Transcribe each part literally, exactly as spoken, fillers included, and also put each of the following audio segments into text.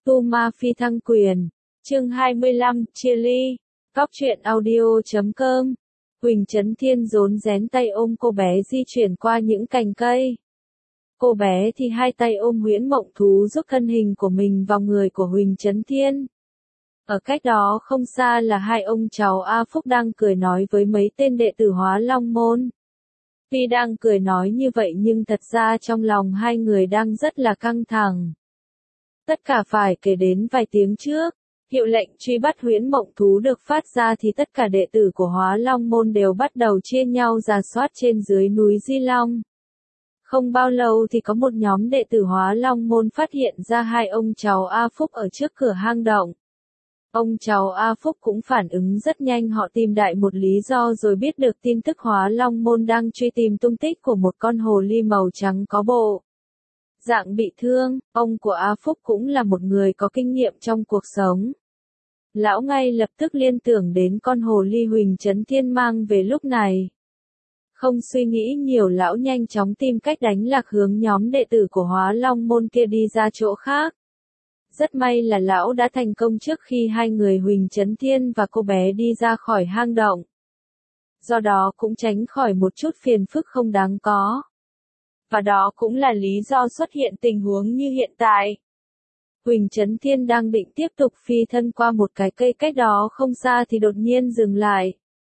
Tu Ma Phi Thăng Quyền, chương hai mươi lăm, chia ly, góc truyện audio chấm com. Huỳnh Chấn Thiên rón rén tay ôm cô bé di chuyển qua những cành cây. Cô bé thì hai tay ôm Huyễn Mộng Thú giúp thân hình của mình vào người của Huỳnh Chấn Thiên. Ở cách đó không xa là hai ông cháu A Phúc đang cười nói với mấy tên đệ tử Hóa Long Môn. Tuy đang cười nói như vậy nhưng thật ra trong lòng hai người đang rất là căng thẳng. Tất cả phải kể đến vài tiếng trước, hiệu lệnh truy bắt Huyễn Mộng Thú được phát ra thì tất cả đệ tử của Hóa Long Môn đều bắt đầu chia nhau rà soát trên dưới núi Di Long. Không bao lâu thì có một nhóm đệ tử Hóa Long Môn phát hiện ra hai ông cháu A Phúc ở trước cửa hang động. Ông cháu A Phúc cũng phản ứng rất nhanh, họ tìm đại một lý do rồi biết được tin tức Hóa Long Môn đang truy tìm tung tích của một con hồ ly màu trắng có bộ dạng bị thương. Ông của A Phúc cũng là một người có kinh nghiệm trong cuộc sống. Lão ngay lập tức liên tưởng đến con hồ ly Huỳnh Chấn Thiên mang về lúc này. Không suy nghĩ nhiều, lão nhanh chóng tìm cách đánh lạc hướng nhóm đệ tử của Hóa Long Môn kia đi ra chỗ khác. Rất may là lão đã thành công trước khi hai người Huỳnh Chấn Thiên và cô bé đi ra khỏi hang động. Do đó cũng tránh khỏi một chút phiền phức không đáng có. Và đó cũng là lý do xuất hiện tình huống như hiện tại. Huỳnh Chấn Thiên đang định tiếp tục phi thân qua một cái cây cách đó không xa thì đột nhiên dừng lại.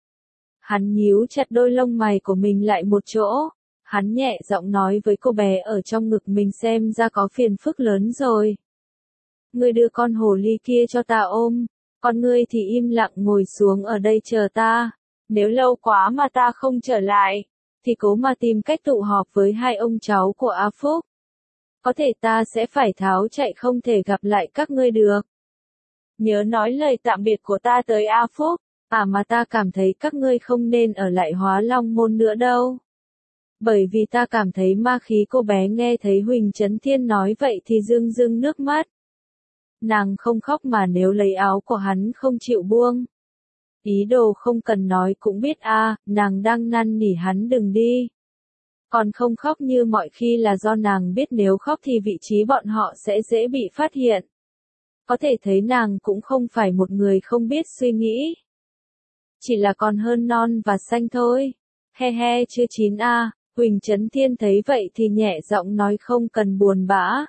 Hắn nhíu chặt đôi lông mày của mình lại một chỗ. Hắn nhẹ giọng nói với cô bé ở trong ngực mình, xem ra có phiền phức lớn rồi. Ngươi đưa con hồ ly kia cho ta ôm, còn ngươi thì im lặng ngồi xuống ở đây chờ ta. Nếu lâu quá mà ta không trở lại, thì cố mà tìm cách tụ họp với hai ông cháu của A Phúc. Có thể ta sẽ phải tháo chạy, không thể gặp lại các ngươi được. Nhớ nói lời tạm biệt của ta tới A Phúc, à mà ta cảm thấy các ngươi không nên ở lại Hóa Long Môn nữa đâu. Bởi vì ta cảm thấy ma khí. Cô bé nghe thấy Huỳnh Chấn Thiên nói vậy thì rưng rưng nước mắt. Nàng không khóc mà nếu lấy áo của hắn không chịu buông. Ý đồ không cần nói cũng biết a, à, nàng đang năn nỉ hắn đừng đi. Còn không khóc như mọi khi là do nàng biết nếu khóc thì vị trí bọn họ sẽ dễ bị phát hiện. Có thể thấy nàng cũng không phải một người không biết suy nghĩ. Chỉ là còn hơn non và xanh thôi. He he chưa chín a, à. Huỳnh Chấn Thiên thấy vậy thì nhẹ giọng nói không cần buồn bã.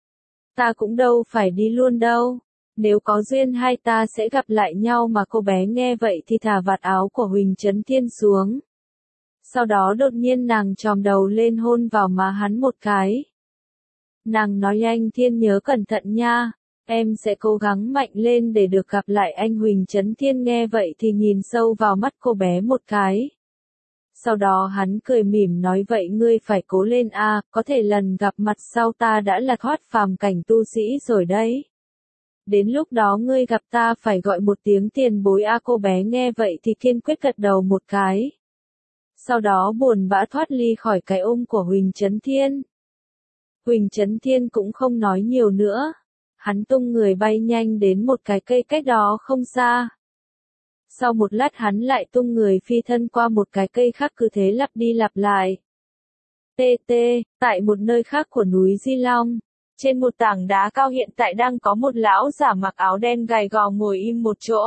Ta cũng đâu phải đi luôn đâu. Nếu có duyên hai ta sẽ gặp lại nhau mà. Cô bé nghe vậy thì thả vạt áo của Huỳnh Chấn Thiên xuống. Sau đó đột nhiên nàng chòm đầu lên hôn vào má hắn một cái. Nàng nói anh Thiên nhớ cẩn thận nha, em sẽ cố gắng mạnh lên để được gặp lại anh. Huỳnh Chấn Thiên nghe vậy thì nhìn sâu vào mắt cô bé một cái. Sau đó hắn cười mỉm nói vậy ngươi phải cố lên a, à, có thể lần gặp mặt sau ta đã là thoát phàm cảnh tu sĩ rồi đấy. Đến lúc đó ngươi gặp ta phải gọi một tiếng tiền bối a. À, cô bé nghe vậy thì kiên quyết gật đầu một cái. Sau đó buồn bã thoát ly khỏi cái ôm của Huỳnh Chấn Thiên. Huỳnh Chấn Thiên cũng không nói nhiều nữa. Hắn tung người bay nhanh đến một cái cây cách đó không xa. Sau một lát hắn lại tung người phi thân qua một cái cây khác, cứ thế lặp đi lặp lại. tê tê, tại một nơi khác của núi Di Long, trên một tảng đá cao hiện tại đang có một lão giả mặc áo đen gầy gò ngồi im một chỗ.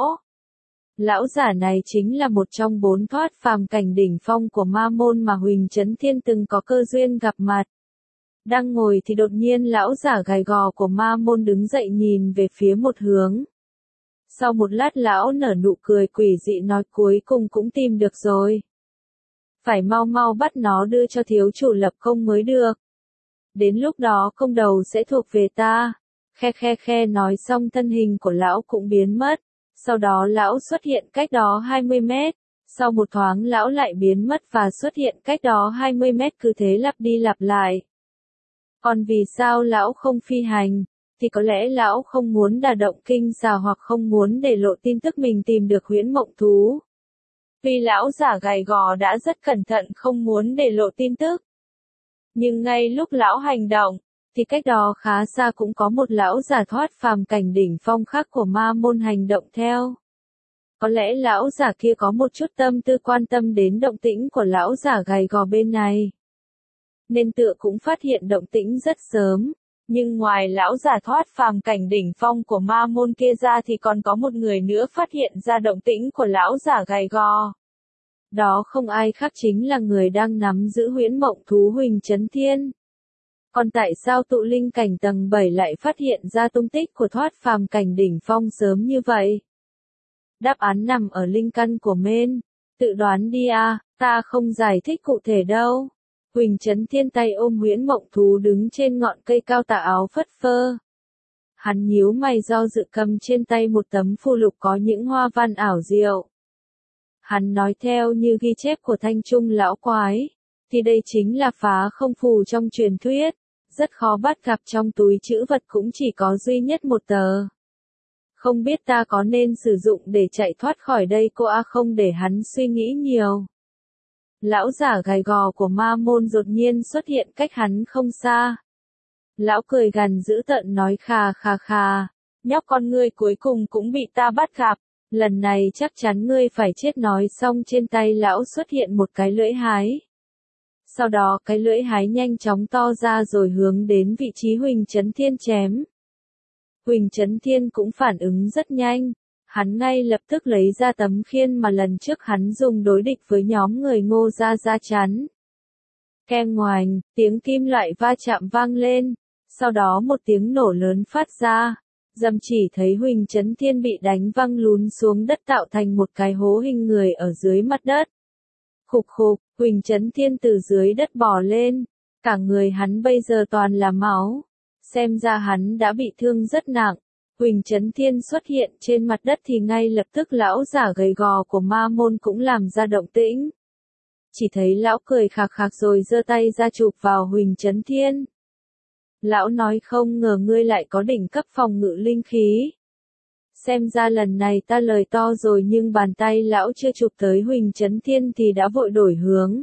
Lão giả này chính là một trong bốn thoát phàm cảnh đỉnh phong của ma môn mà Huỳnh Chấn Thiên từng có cơ duyên gặp mặt. Đang ngồi thì đột nhiên lão giả gầy gò của ma môn đứng dậy nhìn về phía một hướng. Sau một lát lão nở nụ cười quỷ dị nói cuối cùng cũng tìm được rồi. Phải mau mau bắt nó đưa cho thiếu chủ lập công mới được. Đến lúc đó công đầu sẽ thuộc về ta. Khe khe khe nói xong thân hình của lão cũng biến mất. Sau đó lão xuất hiện cách đó hai mươi mét. Sau một thoáng lão lại biến mất và xuất hiện cách đó hai mươi mét, cứ thế lặp đi lặp lại. Còn vì sao lão không phi hành? Thì có lẽ lão không muốn đả động kinh xà hoặc không muốn để lộ tin tức mình tìm được Huyễn Mộng Thú. Vì lão giả gầy gò đã rất cẩn thận không muốn để lộ tin tức. Nhưng ngay lúc lão hành động, thì cách đó khá xa cũng có một lão giả thoát phàm cảnh đỉnh phong khác của ma môn hành động theo. Có lẽ lão giả kia có một chút tâm tư quan tâm đến động tĩnh của lão giả gầy gò bên này. Nên tựa cũng phát hiện động tĩnh rất sớm. Nhưng ngoài lão giả thoát phàm cảnh đỉnh phong của ma môn kia ra thì còn có một người nữa phát hiện ra động tĩnh của lão giả gầy gò. Đó không ai khác chính là người đang nắm giữ huyễn mộng thú Huỳnh Chấn Thiên. Còn tại sao tụ linh cảnh tầng bảy lại phát hiện ra tung tích của thoát phàm cảnh đỉnh phong sớm như vậy? Đáp án nằm ở linh căn của men. Tự đoán đi à, ta không giải thích cụ thể đâu. Huỳnh Chấn Thiên tay ôm huyễn mộng thú đứng trên ngọn cây cao tà áo phất phơ. Hắn nhíu mày do dự cầm trên tay một tấm phù lục có những hoa văn ảo diệu. Hắn nói theo như ghi chép của Thanh Trung lão quái, thì đây chính là phá không phù trong truyền thuyết, rất khó bắt gặp trong túi trữ vật cũng chỉ có duy nhất một tờ. Không biết ta có nên sử dụng để chạy thoát khỏi đây cô a không để hắn suy nghĩ nhiều. Lão giả gầy gò của ma môn đột nhiên xuất hiện cách hắn không xa. Lão cười gằn dữ tợn nói khà khà khà, nhóc con ngươi cuối cùng cũng bị ta bắt gặp, lần này chắc chắn ngươi phải chết nói xong trên tay lão xuất hiện một cái lưỡi hái. Sau đó cái lưỡi hái nhanh chóng to ra rồi hướng đến vị trí Huỳnh Chấn Thiên chém. Huỳnh Chấn Thiên cũng phản ứng rất nhanh, hắn ngay lập tức lấy ra tấm khiên mà lần trước hắn dùng đối địch với nhóm người Ngô Gia Gia chắn. Keng ngoành, tiếng kim loại va chạm vang lên, sau đó một tiếng nổ lớn phát ra, dầm chỉ thấy Huỳnh Chấn Thiên bị đánh văng lún xuống đất tạo thành một cái hố hình người ở dưới mặt đất. Khục khục, Huỳnh Chấn Thiên từ dưới đất bò lên, cả người hắn bây giờ toàn là máu, xem ra hắn đã bị thương rất nặng. Huỳnh Chấn Thiên xuất hiện trên mặt đất thì ngay lập tức lão giả gầy gò của ma môn cũng làm ra động tĩnh. Chỉ thấy lão cười khạc khạc rồi giơ tay ra chụp vào Huỳnh Chấn Thiên. Lão nói không ngờ ngươi lại có đỉnh cấp phòng ngự linh khí. Xem ra lần này ta lời to rồi nhưng bàn tay lão chưa chụp tới Huỳnh Chấn Thiên thì đã vội đổi hướng.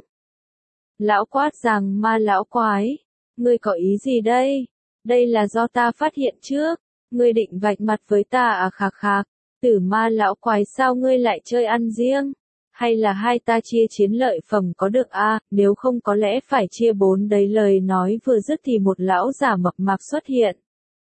Lão quát rằng ma lão quái, ngươi có ý gì đây? Đây là do ta phát hiện trước, ngươi định vạch mặt với ta à khạc khạc, tử ma lão quái sao ngươi lại chơi ăn riêng? Hay là hai ta chia chiến lợi phẩm có được a? À, nếu không có lẽ phải chia bốn đấy. Lời nói vừa dứt thì một lão giả mập mạp xuất hiện.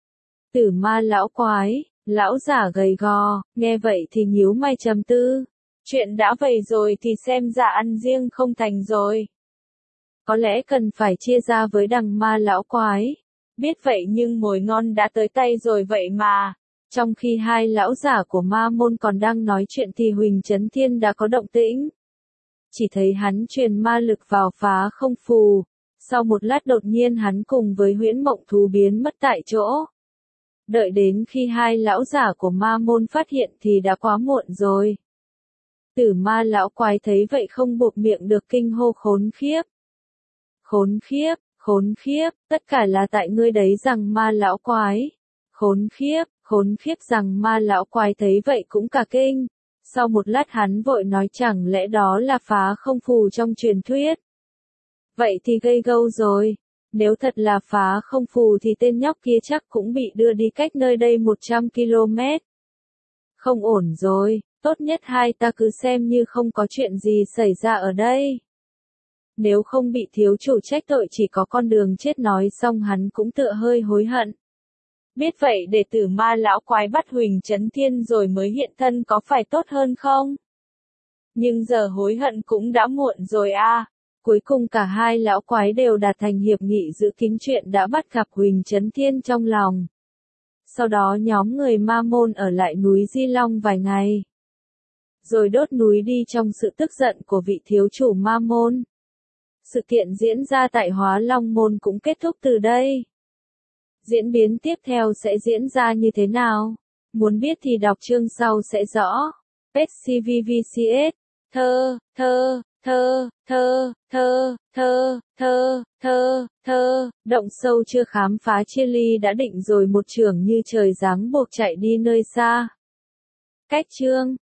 Tử ma lão quái, lão giả gầy gò, nghe vậy thì nhíu mày trầm tư. Chuyện đã vậy rồi thì xem ra ăn riêng không thành rồi. Có lẽ cần phải chia ra với đằng ma lão quái. Biết vậy nhưng mồi ngon đã tới tay rồi vậy mà. Trong khi hai lão giả của ma môn còn đang nói chuyện thì Huỳnh Chấn Thiên đã có động tĩnh. Chỉ thấy hắn truyền ma lực vào phá không phù. Sau một lát đột nhiên hắn cùng với huyễn mộng thú biến mất tại chỗ. Đợi đến khi hai lão giả của ma môn phát hiện thì đã quá muộn rồi. Tử ma lão quái thấy vậy không buộc miệng được kinh hô khốn khiếp. Khốn khiếp, khốn khiếp, tất cả là tại ngươi đấy rằng ma lão quái. Khốn khiếp, khốn khiếp rằng ma lão quái thấy vậy cũng cả kinh. Sau một lát hắn vội nói chẳng lẽ đó là phá không phù trong truyền thuyết. Vậy thì gây gâu rồi. Nếu thật là phá không phù thì tên nhóc kia chắc cũng bị đưa đi cách nơi đây một trăm ki lô mét. Không ổn rồi, tốt nhất hai ta cứ xem như không có chuyện gì xảy ra ở đây. Nếu không bị thiếu chủ trách tội chỉ có con đường chết nói xong hắn cũng tựa hơi hối hận. Biết vậy để tử ma lão quái bắt Huỳnh Chấn Thiên rồi mới hiện thân có phải tốt hơn không? Nhưng giờ hối hận cũng đã muộn rồi a. À. Cuối cùng cả hai lão quái đều đạt thành hiệp nghị giữ kín chuyện đã bắt gặp Huỳnh Chấn Thiên trong lòng. Sau đó nhóm người ma môn ở lại núi Di Long vài ngày. Rồi đốt núi đi trong sự tức giận của vị thiếu chủ ma môn. Sự kiện diễn ra tại Hóa Long Môn cũng kết thúc từ đây. Diễn biến tiếp theo sẽ diễn ra như thế nào? Muốn biết thì đọc chương sau sẽ rõ. pê xê vê vê xê ét, thơ, thơ, thơ, thơ, thơ, thơ, thơ, thơ, thơ, động sâu chưa khám phá chia ly đã định rồi một chưởng như trời giáng buộc chạy đi nơi xa. Cách chương